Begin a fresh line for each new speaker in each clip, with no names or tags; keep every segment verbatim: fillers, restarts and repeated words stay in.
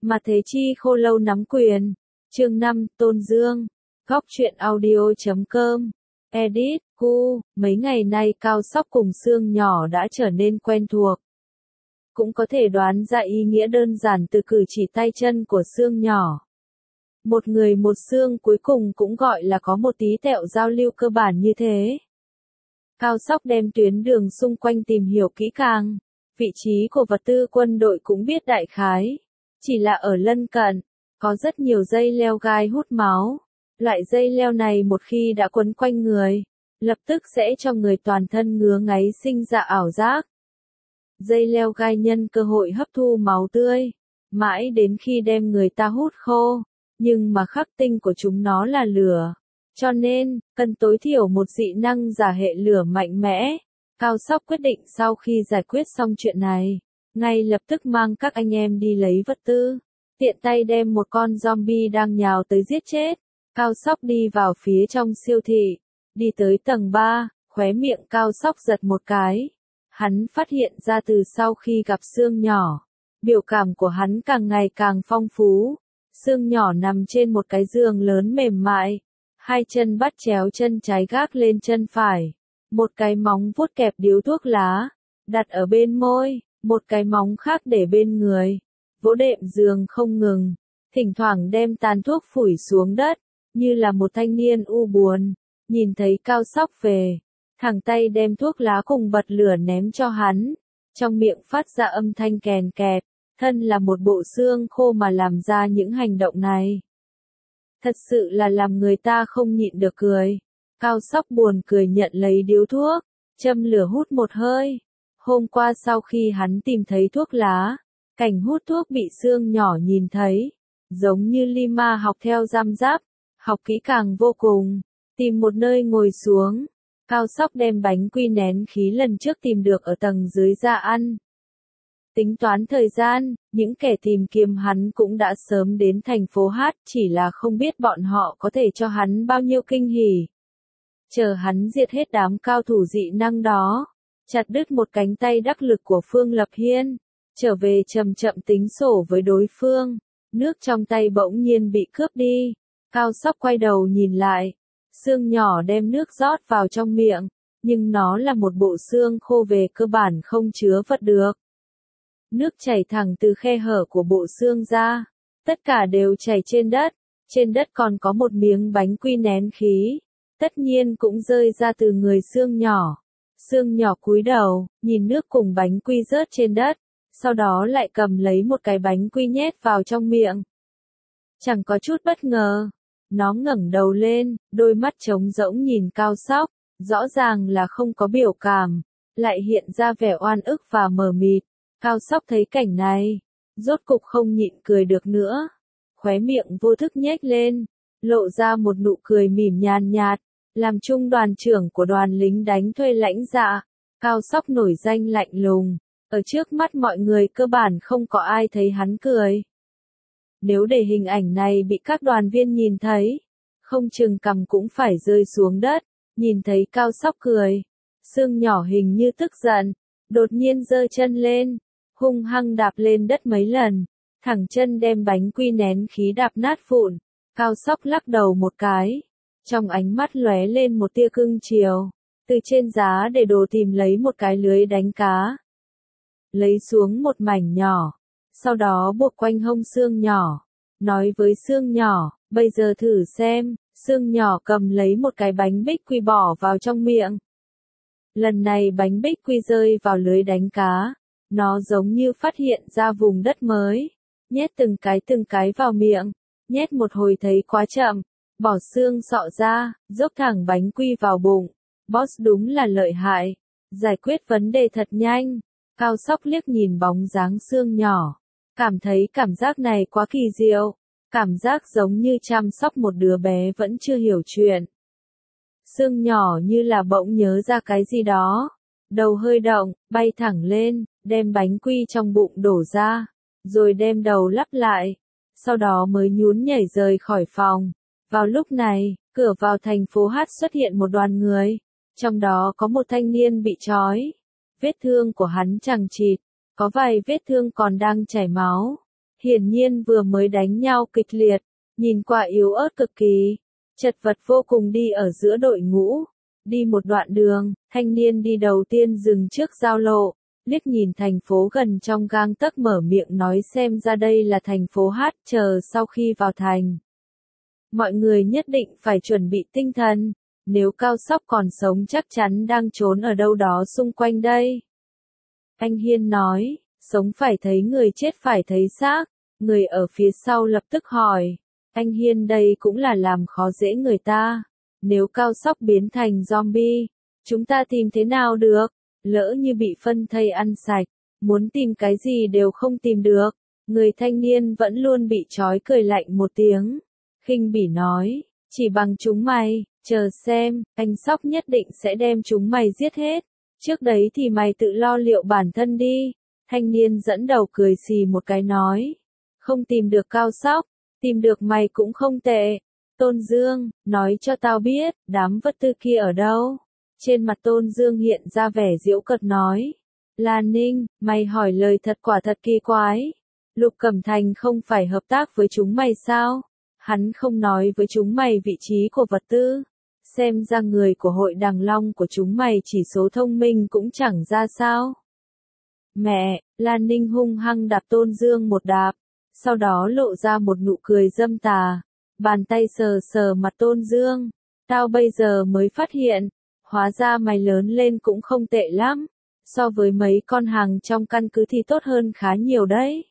Mà Thế Chi khô lâu nắm quyền. Chương năm, Tôn Dương. Góc truyện audio chấm com. Edit, cu, mấy ngày nay Cao Sóc cùng Sương Nhỏ đã trở nên quen thuộc. Cũng có thể đoán ra ý nghĩa đơn giản từ cử chỉ tay chân của Sương Nhỏ. Một người một xương cuối cùng cũng gọi là có một tí tẹo giao lưu cơ bản như thế. Cao Sóc đem tuyến đường xung quanh tìm hiểu kỹ càng. Vị trí của vật tư quân đội cũng biết đại khái. Chỉ là ở lân cận, có rất nhiều dây leo gai hút máu. Loại dây leo này một khi đã quấn quanh người, lập tức sẽ cho người toàn thân ngứa ngáy sinh ra ảo giác. Dây leo gai nhân cơ hội hấp thu máu tươi, mãi đến khi đem người ta hút khô. Nhưng mà khắc tinh của chúng nó là lửa. Cho nên, cần tối thiểu một dị năng giả hệ lửa mạnh mẽ. Cao Sóc quyết định sau khi giải quyết xong chuyện này, ngay lập tức mang các anh em đi lấy vật tư. Tiện tay đem một con zombie đang nhào tới giết chết. Cao Sóc đi vào phía trong siêu thị. Đi tới tầng ba, khóe miệng Cao Sóc giật một cái. Hắn phát hiện ra từ sau khi gặp Sương Nhỏ, biểu cảm của hắn càng ngày càng phong phú. Sương Nhỏ nằm trên một cái giường lớn mềm mại. Hai chân bắt chéo chân trái gác lên chân phải. Một cái móng vuốt kẹp điếu thuốc lá, đặt ở bên môi, một cái móng khác để bên người. Vỗ đệm giường không ngừng, thỉnh thoảng đem tàn thuốc phủi xuống đất, như là một thanh niên u buồn. Nhìn thấy Cao Sóc về, thẳng tay đem thuốc lá cùng bật lửa ném cho hắn. Trong miệng phát ra âm thanh kèn kẹt, thân là một bộ xương khô mà làm ra những hành động này. Thật sự là làm người ta không nhịn được cười. Cao Sóc buồn cười nhận lấy điếu thuốc, châm lửa hút một hơi. Hôm qua sau khi hắn tìm thấy thuốc lá, cảnh hút thuốc bị Sương Nhỏ nhìn thấy, giống như Lima học theo giam giáp, học kỹ càng vô cùng. Tìm một nơi ngồi xuống, Cao Sóc đem bánh quy nén khí lần trước tìm được ở tầng dưới ra ăn. Tính toán thời gian, những kẻ tìm kiếm hắn cũng đã sớm đến thành phố Hát, chỉ là không biết bọn họ có thể cho hắn bao nhiêu kinh hỉ. Chờ hắn diệt hết đám cao thủ dị năng đó, chặt đứt một cánh tay đắc lực của Phương Lập Hiên, trở về chậm chậm tính sổ với đối phương, nước trong tay bỗng nhiên bị cướp đi. Cao Sóc quay đầu nhìn lại, Sương Nhỏ đem nước rót vào trong miệng, nhưng nó là một bộ xương khô về cơ bản không chứa vật được. Nước chảy thẳng từ khe hở của bộ xương ra, tất cả đều chảy trên đất, trên đất còn có một miếng bánh quy nén khí, tất nhiên cũng rơi ra từ người Sương Nhỏ. Sương Nhỏ cúi đầu, nhìn nước cùng bánh quy rớt trên đất, sau đó lại cầm lấy một cái bánh quy nhét vào trong miệng. Chẳng có chút bất ngờ, nó ngẩng đầu lên, đôi mắt trống rỗng nhìn Cao Sóc, rõ ràng là không có biểu cảm, lại hiện ra vẻ oan ức và mờ mịt. Cao Sóc thấy cảnh này, rốt cục không nhịn cười được nữa, khóe miệng vô thức nhếch lên, lộ ra một nụ cười mỉm nhàn nhạt. Làm trung đoàn trưởng của đoàn lính đánh thuê lãnh dạ, Cao Sóc nổi danh lạnh lùng, ở trước mắt mọi người cơ bản không có ai thấy hắn cười. Nếu để hình ảnh này bị các đoàn viên nhìn thấy, không chừng cằm cũng phải rơi xuống đất. Nhìn thấy Cao Sóc cười, Sương Nhỏ hình như tức giận, đột nhiên giơ chân lên, hung hăng đạp lên đất mấy lần, thẳng chân đem bánh quy nén khí đạp nát vụn. Cao Sóc lắc đầu một cái, trong ánh mắt lóe lên một tia cưng chiều, từ trên giá để đồ tìm lấy một cái lưới đánh cá, lấy xuống một mảnh nhỏ, sau đó buộc quanh hông Sương Nhỏ, nói với Sương Nhỏ, bây giờ thử xem. Sương Nhỏ cầm lấy một cái bánh bích quy bỏ vào trong miệng. Lần này bánh bích quy rơi vào lưới đánh cá, nó giống như phát hiện ra vùng đất mới, nhét từng cái từng cái vào miệng, nhét một hồi thấy quá chậm, bỏ xương sọ ra, dốc thẳng bánh quy vào bụng. Boss đúng là lợi hại, giải quyết vấn đề thật nhanh. Cao Sóc liếc nhìn bóng dáng Sương Nhỏ, cảm thấy cảm giác này quá kỳ diệu. Cảm giác giống như chăm sóc một đứa bé vẫn chưa hiểu chuyện. Sương Nhỏ như là bỗng nhớ ra cái gì đó. Đầu hơi động, bay thẳng lên, đem bánh quy trong bụng đổ ra, rồi đem đầu lắp lại. Sau đó mới nhún nhảy rời khỏi phòng. Vào lúc này, cửa vào thành phố Hát xuất hiện một đoàn người. Trong đó có một thanh niên bị trói. Vết thương của hắn chằng chịt, có vài vết thương còn đang chảy máu. Hiển nhiên vừa mới đánh nhau kịch liệt, nhìn qua yếu ớt cực kỳ, chật vật vô cùng đi ở giữa đội ngũ. Đi một đoạn đường, thanh niên đi đầu tiên dừng trước giao lộ, liếc nhìn thành phố gần trong gang tấc mở miệng nói xem ra đây là thành phố Hát, chờ sau khi vào thành. Mọi người nhất định phải chuẩn bị tinh thần, nếu Cao Sóc còn sống chắc chắn đang trốn ở đâu đó xung quanh đây. Anh Hiên nói, sống phải thấy người chết phải thấy xác, người ở phía sau lập tức hỏi, anh Hiên đây cũng là làm khó dễ người ta. Nếu Cao Sóc biến thành zombie, chúng ta tìm thế nào được? Lỡ như bị phân thây ăn sạch, muốn tìm cái gì đều không tìm được. Người thanh niên vẫn luôn bị trói cười lạnh một tiếng. Khinh bỉ nói, chỉ bằng chúng mày, chờ xem, anh Sóc nhất định sẽ đem chúng mày giết hết. Trước đấy thì mày tự lo liệu bản thân đi. Thanh niên dẫn đầu cười xì một cái nói. Không tìm được Cao Sóc, tìm được mày cũng không tệ. Tôn Dương, nói cho tao biết, đám vật tư kia ở đâu? Trên mặt Tôn Dương hiện ra vẻ giễu cợt nói. Lan Ninh, mày hỏi lời thật quả thật kỳ quái. Lục Cẩm Thành không phải hợp tác với chúng mày sao? Hắn không nói với chúng mày vị trí của vật tư. Xem ra người của hội Đằng Long của chúng mày chỉ số thông minh cũng chẳng ra sao. Mẹ, Lan Ninh hung hăng đạp Tôn Dương một đạp, sau đó lộ ra một nụ cười dâm tà. Bàn tay sờ sờ mặt Tôn Dương. Tao bây giờ mới phát hiện, hóa ra mày lớn lên cũng không tệ lắm. So với mấy con hàng trong căn cứ thì tốt hơn khá nhiều đấy.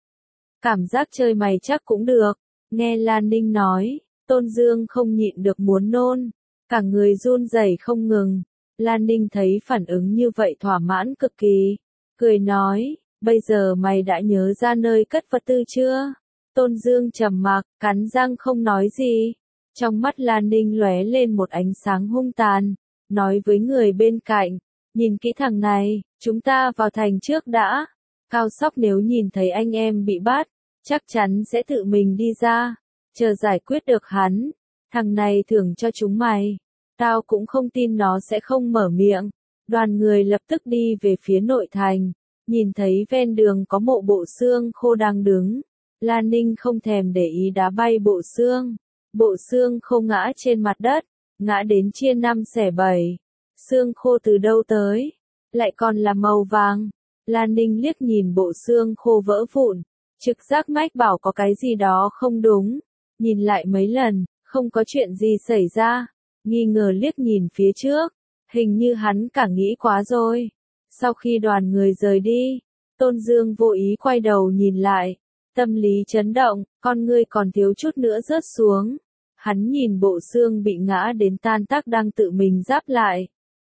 Cảm giác chơi mày chắc cũng được. Nghe Lan Ninh nói, Tôn Dương không nhịn được muốn nôn. Cả người run rẩy không ngừng. Lan Ninh thấy phản ứng như vậy thỏa mãn cực kỳ. Cười nói, bây giờ mày đã nhớ ra nơi cất vật tư chưa? Tôn Dương trầm mặc, cắn răng không nói gì. Trong mắt Lan Ninh lóe lên một ánh sáng hung tàn, nói với người bên cạnh, nhìn kỹ thằng này, chúng ta vào thành trước đã. Cao Sóc nếu nhìn thấy anh em bị bắt, chắc chắn sẽ tự mình đi ra, chờ giải quyết được hắn. Thằng này thưởng cho chúng mày. Tao cũng không tin nó sẽ không mở miệng. Đoàn người lập tức đi về phía nội thành, nhìn thấy ven đường có mộ bộ xương khô đang đứng. Lan Ninh không thèm để ý đá bay bộ xương. Bộ xương khô ngã trên mặt đất, ngã đến chia năm xẻ bảy. Xương khô từ đâu tới? Lại còn là màu vàng. Lan Ninh liếc nhìn bộ xương khô vỡ vụn. Trực giác mách bảo có cái gì đó không đúng. Nhìn lại mấy lần, không có chuyện gì xảy ra. Nghi ngờ liếc nhìn phía trước. Hình như hắn cả nghĩ quá rồi. Sau khi đoàn người rời đi, Tôn Dương vô ý quay đầu nhìn lại. Tâm lý chấn động, con ngươi còn thiếu chút nữa rớt xuống. Hắn nhìn bộ xương bị ngã đến tan tác đang tự mình giáp lại.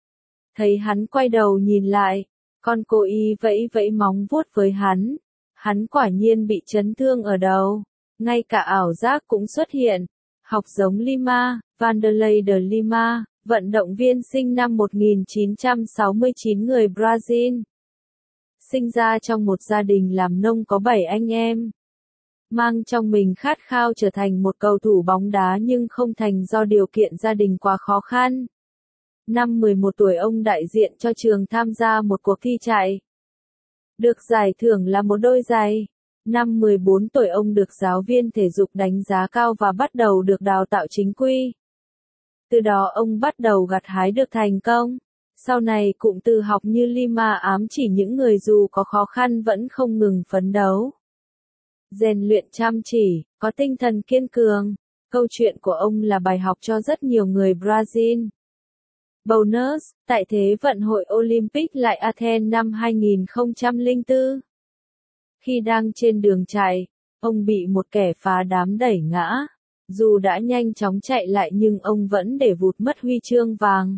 Thấy hắn quay đầu nhìn lại, con cô y vẫy vẫy móng vuốt với hắn. Hắn quả nhiên bị chấn thương ở đầu. Ngay cả ảo giác cũng xuất hiện. Học giống Lima, Vanderlei de Lima, vận động viên sinh năm một nghìn chín trăm sáu mươi chín người Brazil. Sinh ra trong một gia đình làm nông có bảy anh em. Mang trong mình khát khao trở thành một cầu thủ bóng đá nhưng không thành do điều kiện gia đình quá khó khăn. Năm mười một tuổi ông đại diện cho trường tham gia một cuộc thi chạy. Được giải thưởng là một đôi giày. Năm mười bốn tuổi ông được giáo viên thể dục đánh giá cao và bắt đầu được đào tạo chính quy. Từ đó ông bắt đầu gặt hái được thành công. Sau này cụm từ học như Lima ám chỉ những người dù có khó khăn vẫn không ngừng phấn đấu. Rèn luyện chăm chỉ, có tinh thần kiên cường. Câu chuyện của ông là bài học cho rất nhiều người Brazil. Bonus, tại Thế vận hội Olympic lại Athens năm hai nghìn không trăm lẻ bốn. Khi đang trên đường chạy, ông bị một kẻ phá đám đẩy ngã. Dù đã nhanh chóng chạy lại nhưng ông vẫn để vụt mất huy chương vàng.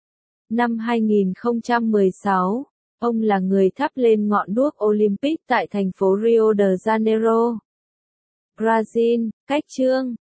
Năm hai nghìn không trăm mười sáu, ông là người thắp lên ngọn đuốc Olympic tại thành phố Rio de Janeiro, Brazil. Cách chương